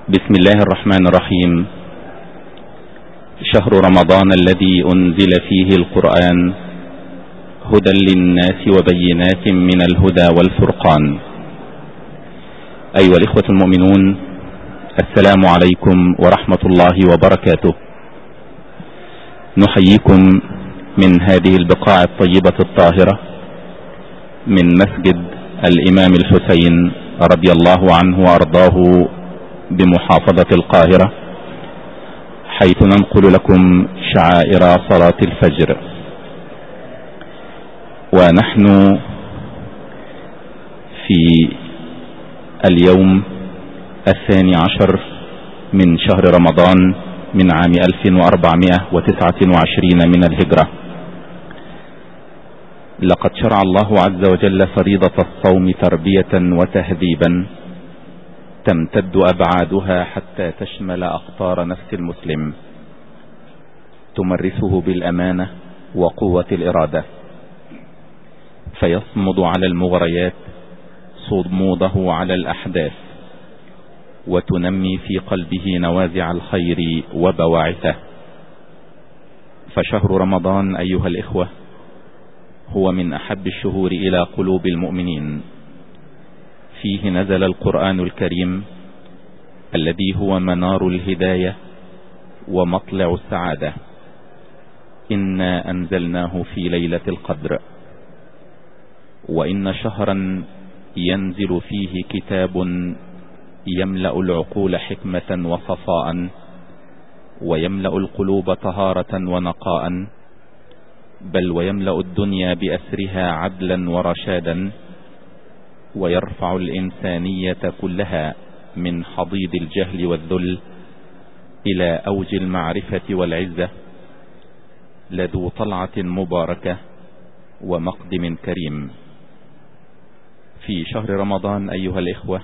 بسم الله الرحمن الرحيم. شهر رمضان الذي أنزل فيه القرآن هدى للناس وبينات من الهدى والفرقان. أيها الإخوة المؤمنون، السلام عليكم ورحمة الله وبركاته. نحييكم من هذه البقاع الطيبة الطاهرة من مسجد الإمام الحسين رضي الله عنه وأرضاه بمحافظة القاهرة، حيث ننقل لكم شعائر صلاة الفجر. ونحن في اليوم 12 من شهر رمضان من عام 1429 من الهجرة. لقد شرع الله عز وجل فريضة الصوم تربية وتهذيبا تمتد أبعادها حتى تشمل أقطار نفس المسلم، تمرسه بالأمانة وقوة الإرادة، فيصمد على المغريات صموده على الأحداث، وتنمي في قلبه نوازع الخير وبواعثه. فشهر رمضان أيها الإخوة هو من أحب الشهور إلى قلوب المؤمنين. فيه نزل القرآن الكريم الذي هو منار الهداية ومطلع السعادة. إنا أنزلناه في ليلة القدر. وإن شهرا ينزل فيه كتاب يملأ العقول حكمة وصفاء، ويملأ القلوب طهارة ونقاء، بل ويملأ الدنيا بأسرها عدلا ورشادا، ويرفع الإنسانية كلها من حضيض الجهل والذل إلى أوج المعرفة والعزة، لذو طلعة مباركة ومقدم كريم. في شهر رمضان أيها الإخوة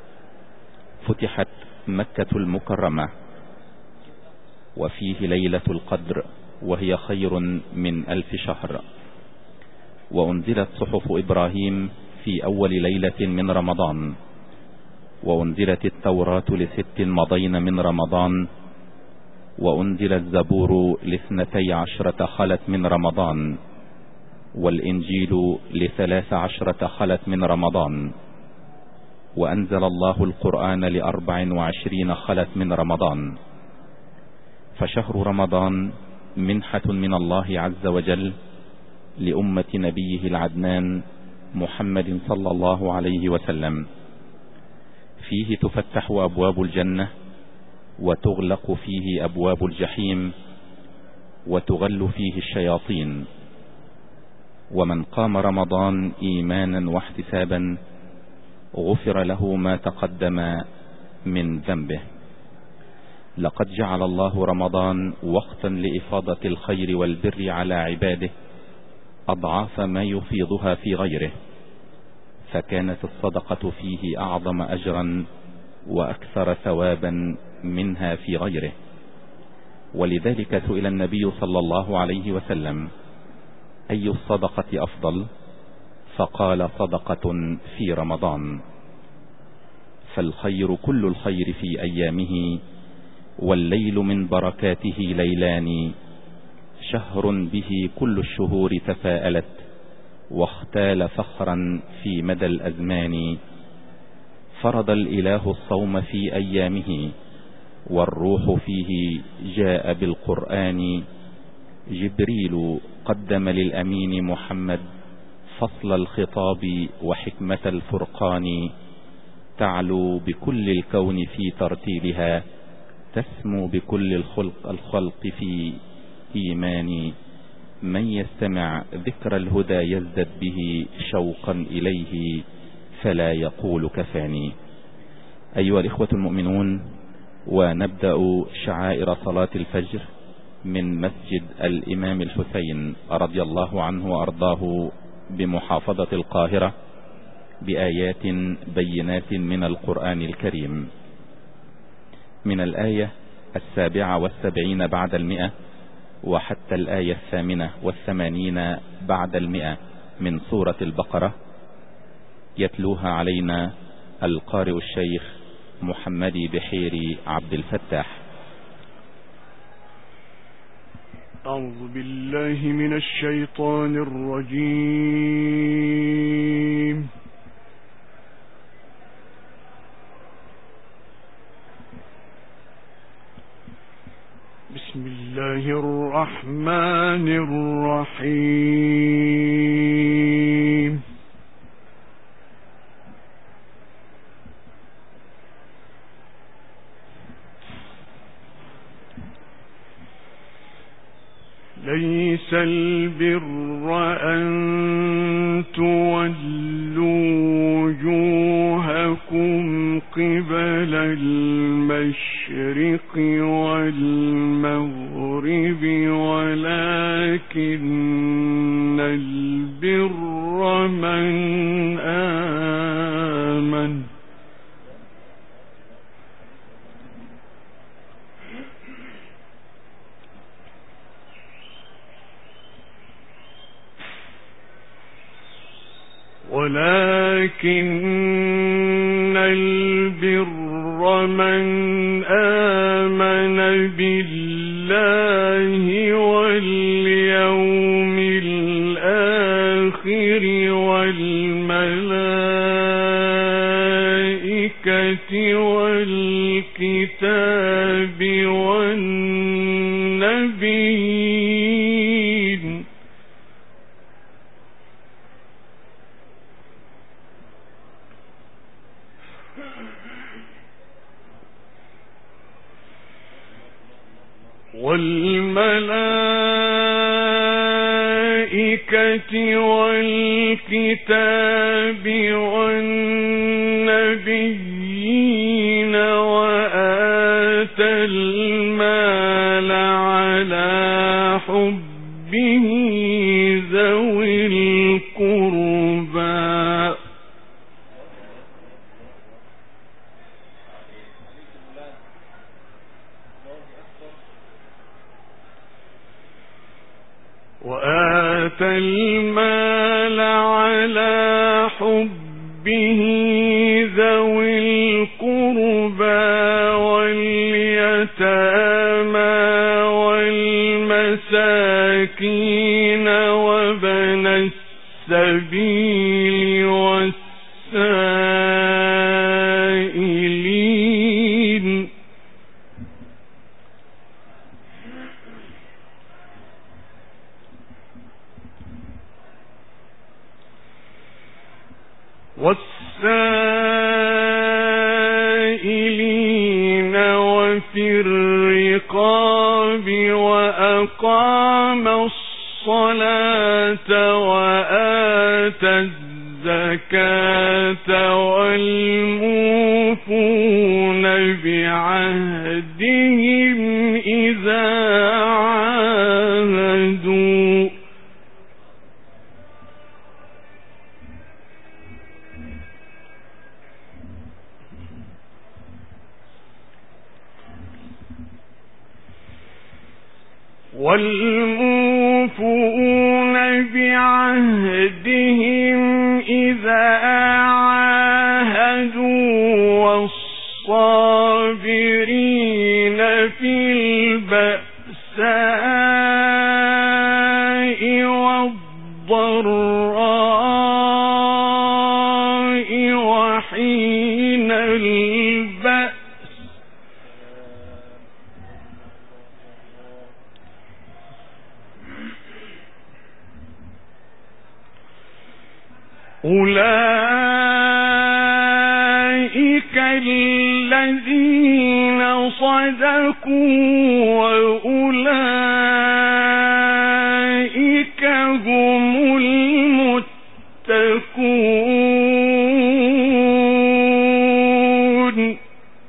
فتحت مكة المكرمة، وفيه ليلة القدر وهي خير من 1000 شهر. وأنزلت صحف إبراهيم في أول ليلة من رمضان، وأنزلت التوراة ل6 مضين من رمضان، وأنزل الزبور ل12 خلت من رمضان، والإنجيل ل13 خلت من رمضان، وأنزل الله القرآن ل24 خلت من رمضان. فشهر رمضان منحة من الله عز وجل لأمة نبيه العدنان محمد صلى الله عليه وسلم. فيه تفتح أبواب الجنة، وتغلق فيه أبواب الجحيم، وتغل فيه الشياطين. ومن قام رمضان إيمانا واحتسابا غفر له ما تقدم من ذنبه. لقد جعل الله رمضان وقتا لإفاضة الخير والبر على عباده أضعاف ما يفيضها في غيره، فكانت الصدقة فيه أعظم أجرا وأكثر ثوابا منها في غيره. ولذلك سئل النبي صلى الله عليه وسلم: أي الصدقة أفضل؟ فقال: صدقة في رمضان. فالخير كل الخير في أيامه، والليل من بركاته ليلان، شهر به كل الشهور تفاءلت، واختال فخرا في مدى الأزمان. فرض الإله الصوم في أيامه، والروح فيه جاء بالقرآن. جبريل قدم للأمين محمد فصل الخطاب وحكمة الفرقان. تعلو بكل الكون في ترتيلها، تسمو بكل الخلق في إيمان. من يستمع ذكر الهدى يزدد به شوقا إليه، فلا يقول كفاني. أيها الإخوة المؤمنون، ونبدأ شعائر صلاة الفجر من مسجد الإمام الحسين رضي الله عنه وأرضاه بمحافظة القاهرة بآيات بينات من القرآن الكريم، من الآية 77 بعد 100 وحتى الآية 88 بعد 100 من سورة البقرة. يتلوها علينا القارئ الشيخ محمد بحيري عبد الفتاح. أعوذ بالله من الشيطان الرجيم. بسم الله الرحمن الرحيم. ليس البر أن تولوا وجوهكم قبل المشرق والمغرب ولكن البر من آمن بالله واليوم الآخر والملائكة والكتاب والنبيين والنبيين وآتى المال على حبه ذوي القربى واليتامى والمساكين وابن السبيل والسائلين وفي الرقاب وأقام الصلاة وآتى الزكاة والموفون بعهدهم إذا عاهدوا والصابرين في البأساء والضراء وحين البأس أولئك الذين صدقوا وأولئك هم المتقون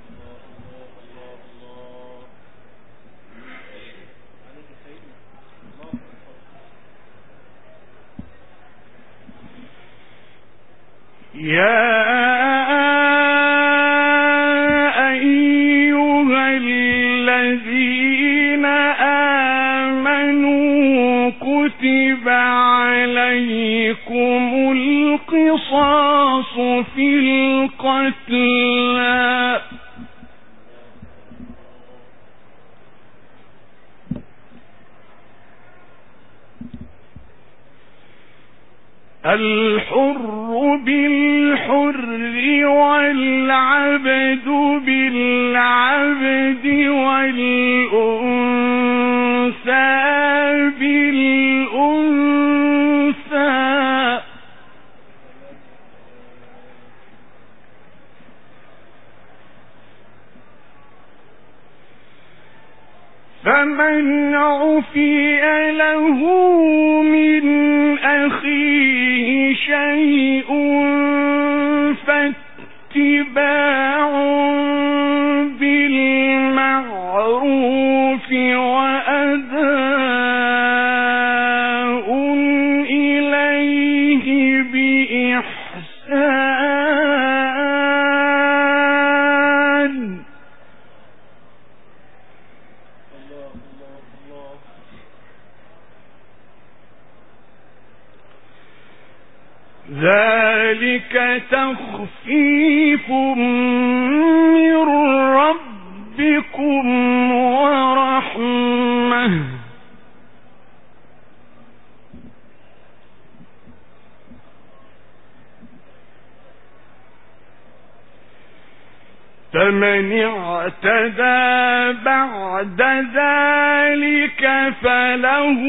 يا أيها الذين آمنوا كتب عليكم القصاص في القتلى الحر بالحر والعبد بالعبد والأنثى بالأنثى فمن عفي له من أخيه شيء فاتباع بالمعروف وأداء إليه بإحسان ذلك تخفيف من ربكم ورحمة فمن اعتدى بعد ذلك فله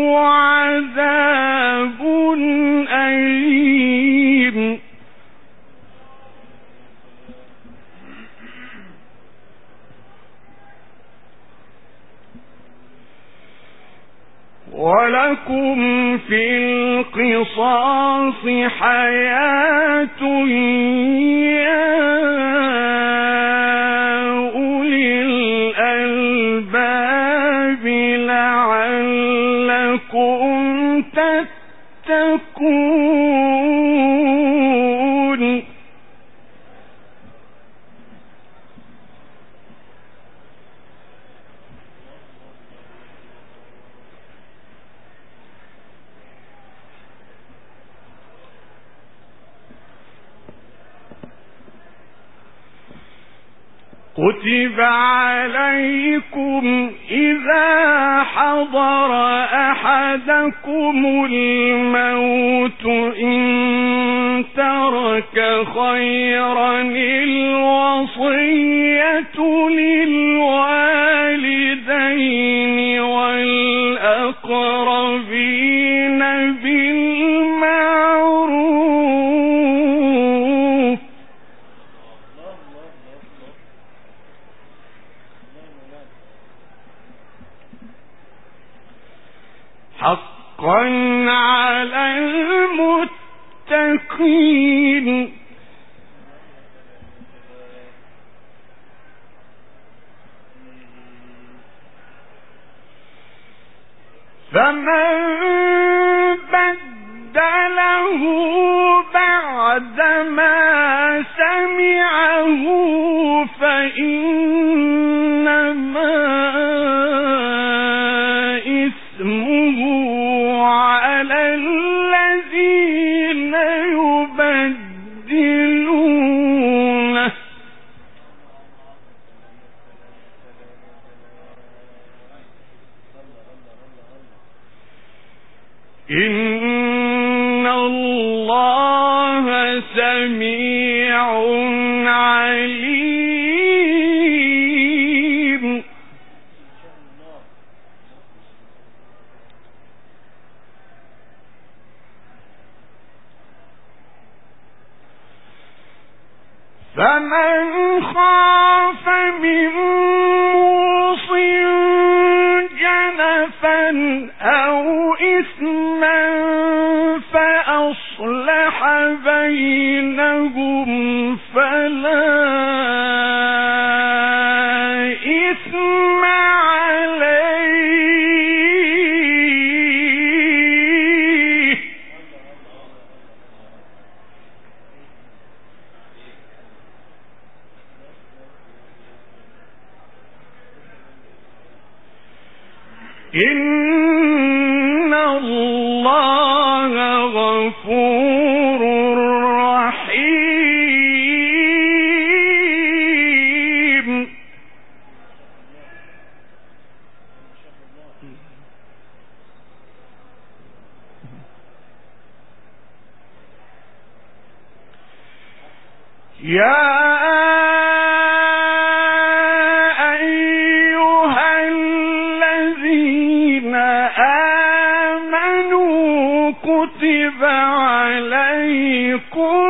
عذاب أليم ولكم في القصاص حياة يا أولي الألباب لعلكم تتقون كتب عليكم إذا حضر أحدكم الموت إن ترك خيرا الوصية للوالدين والأقربين بالمعروف حقا على المتقين فمن بدله بعدما سمعه فإنما اسمه على الذين يبدلونه إن الله سميع عليم فمن خاف من موصٍ جنفا أو إثما فأصلح بينهم فلا إثم عليه إن الله غفور رحيم أيها الذين آمنوا كتب عليكم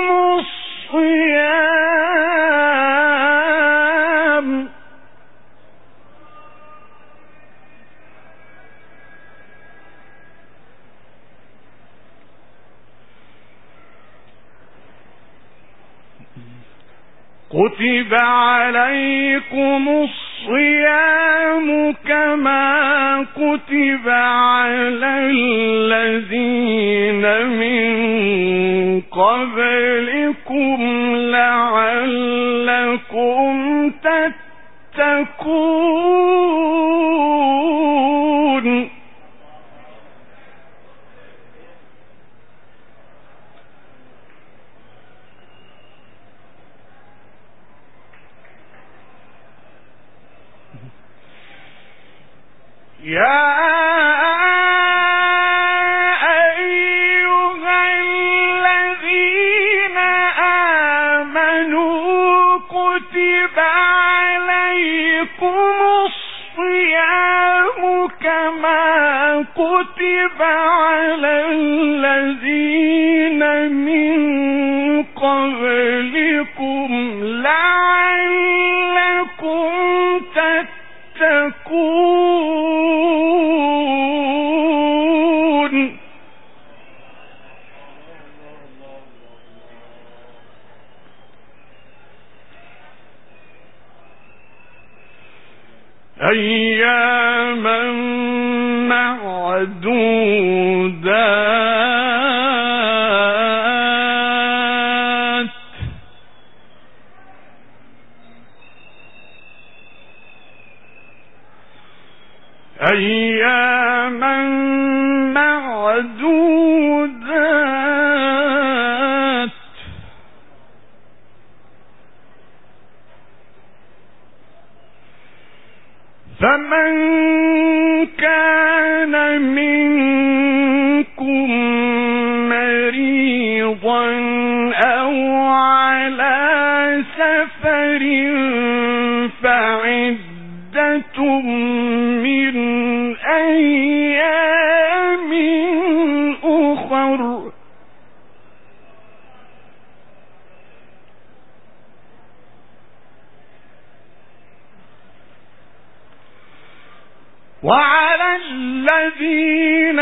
الصيام كتب عليكم الصيام كما كتب على الذين من قبلكم لعلكم تتقون يا أيها الذين آمنوا كتب عليكم الصيام كما كتب على الذين من قبلكم لعلكم تتقون أياما معدودات أياما معدودات فمن كان منكم مريضا أو على سفر فعدة من أيام أخر وعلى الذين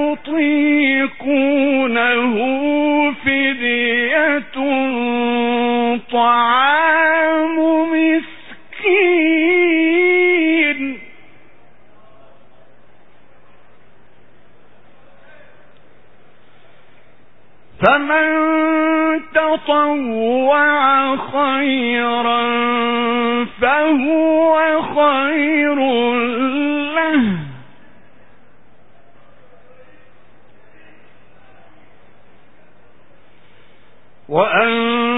يطيقونه فدية طعام مسكين فمن تطوع خيرا فهو خير له وأن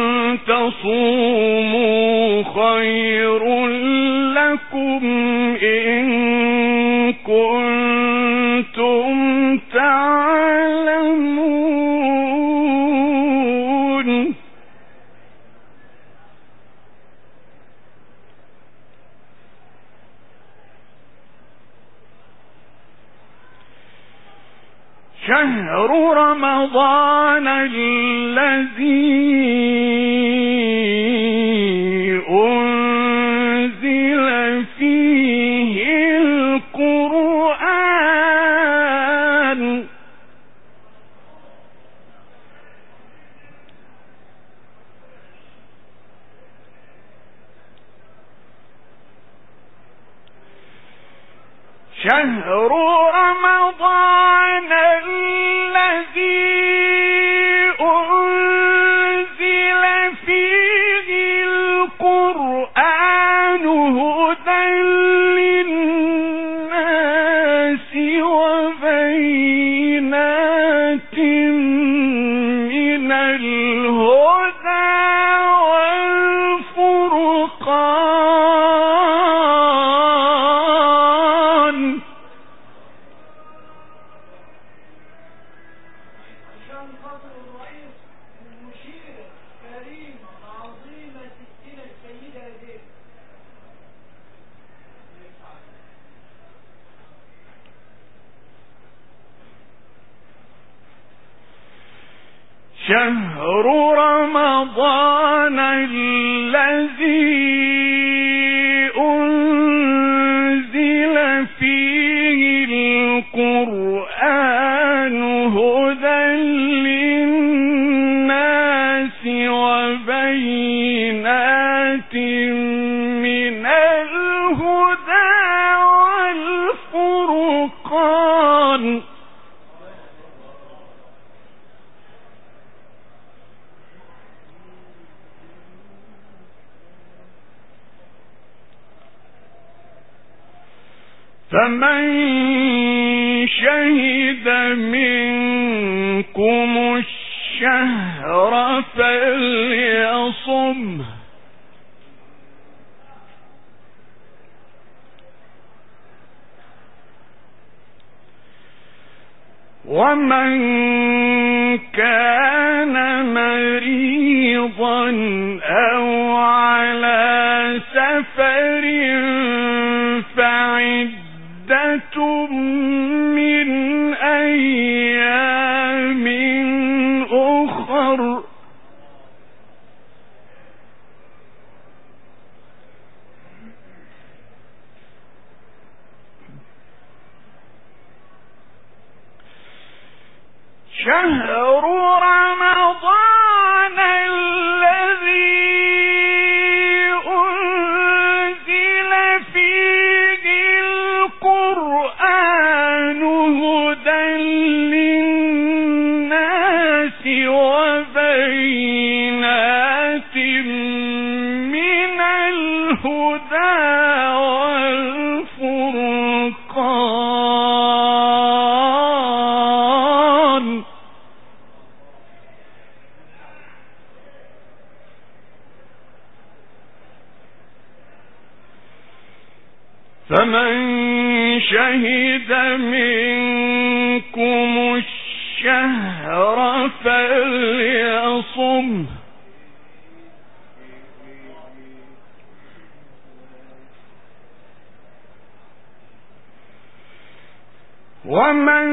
تصوموا خير لكم إن كنتم تعلمون شهر رمضان الذي أنزل فيه القرآن شهر رمضان الذي أنزل فيه القرآن هدى للناس وبينات من الهدى والفرقان عشان خاطر الرئيس المشير كريم عظيمة شهر رمضان الذي أنزل فيه القرآن هدى للناس وبينات من الهدى والفرقان. فمن شهد منكم الشهر فليصمه ومن كان مريضا أو على سفر فعدة من أيام أخر. شهر رمضان الذي أنزل فيه القرآن هدى للناس وبينات من الهدى والفرقان. فمن شهد منكم الشهر فليصمه ومن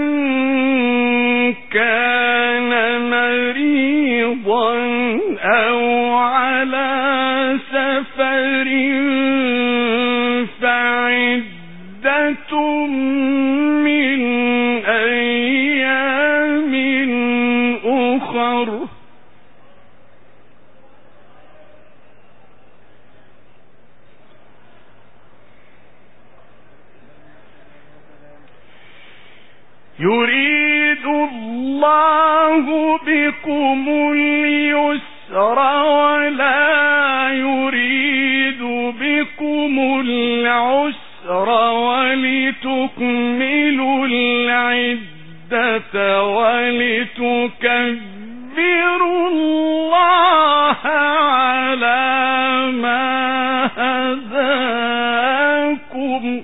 كان مريضا أو على سفر فعدة من أيام أخر. يريد الله بكم اليسر ولا يريد بكم العسر ولتكملوا العدة ولتكبروا الله على ما هداكم.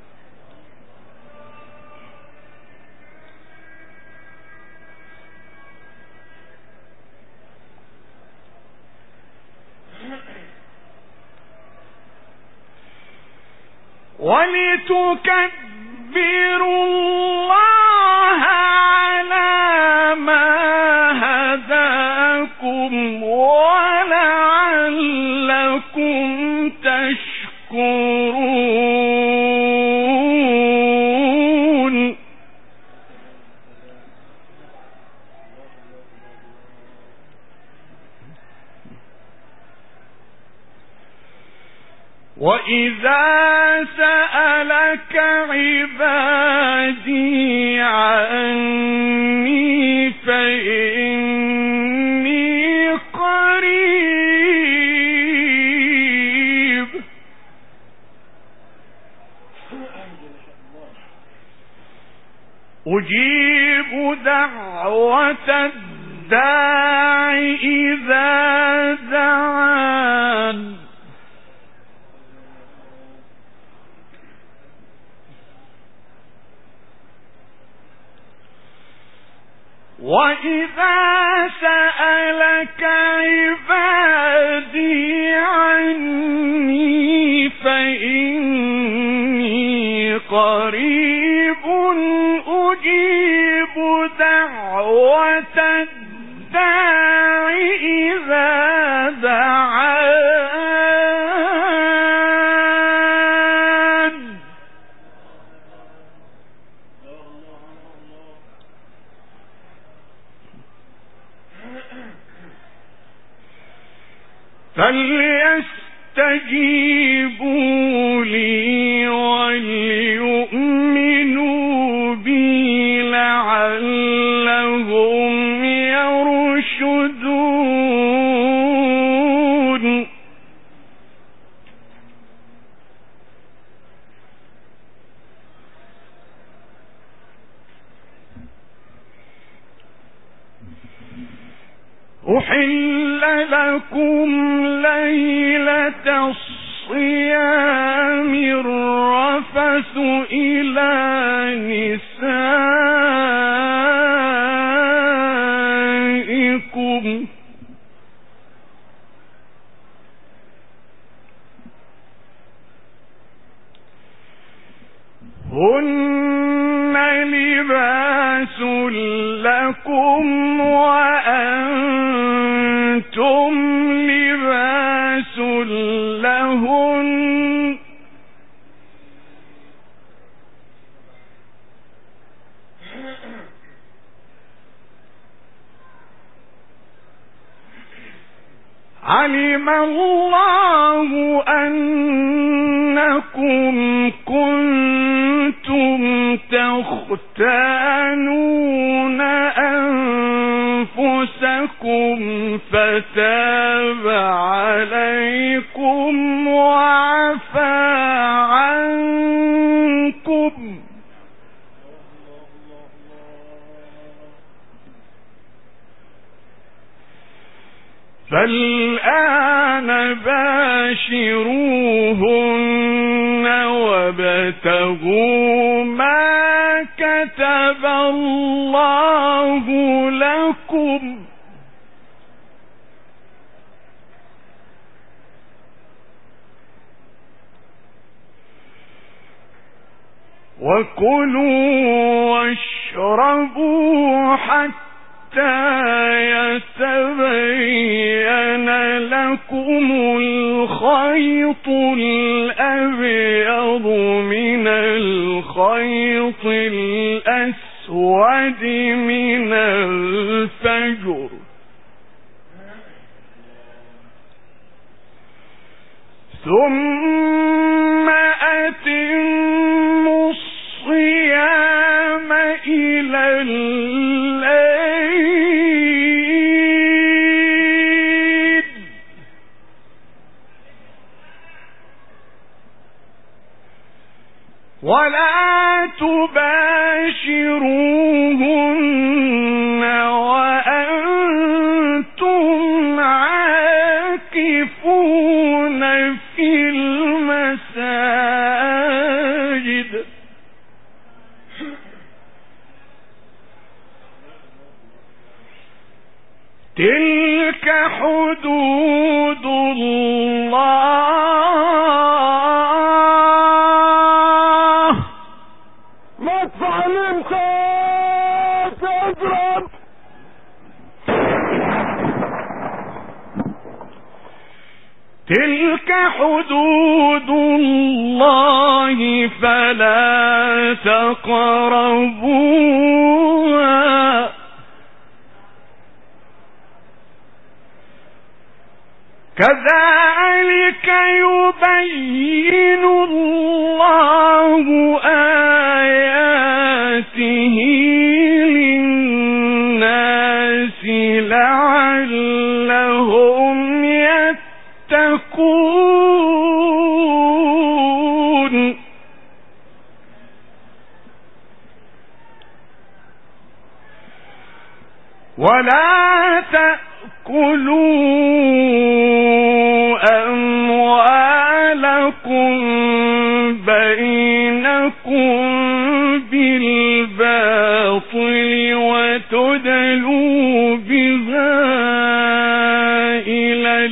ولتكبروا الله على ما هداكم ولعلكم تشكرون. وإذا سألك عبادي عني فإني قريب أجيب دعوة الداع إذا دعان. وإذا سألك عبادي عني فإني قريب أجيب دعوة الداع فليستجيبوا لي وليؤمنوا بي لعلهم يرشدون أحل لكم ليلة الصيام الرفث إلى نسائكم هن لباس لكم وأنتم لباس لهن علم الله أنكم كنتم تختانون أنفسكم فتاب عليكم وعفى عنكم فالآن باشروهن وابتغوا ما كتب الله لكم وكلوا واشربوا حتى يتبين لكم الخيط الأبيض من الخيط الأسود من الفجر ثم أتموا الصيام إلى الليل ولا تباشروهن وأنتم عاكفون في المساجد تلك حدود الله ما تعلمت تجرب تلك حدود الله فلا تقربوها كذلك يبين الله آياته للناس لعلهم يتقون ولا تأكلوا أموالكم بينكم بالباطل وتدلوا بها إلى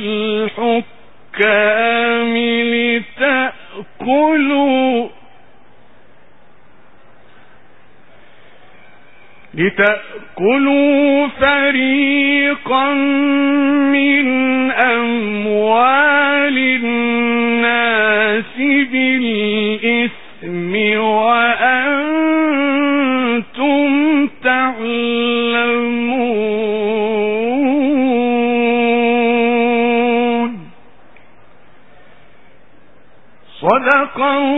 الحكام لتأكلوا فريقا من أموال الناس بالإثم وأنتم تعلمون صدق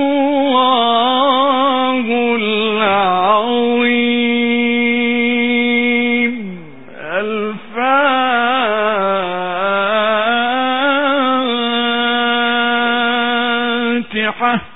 الله العظيم. الفاتحة.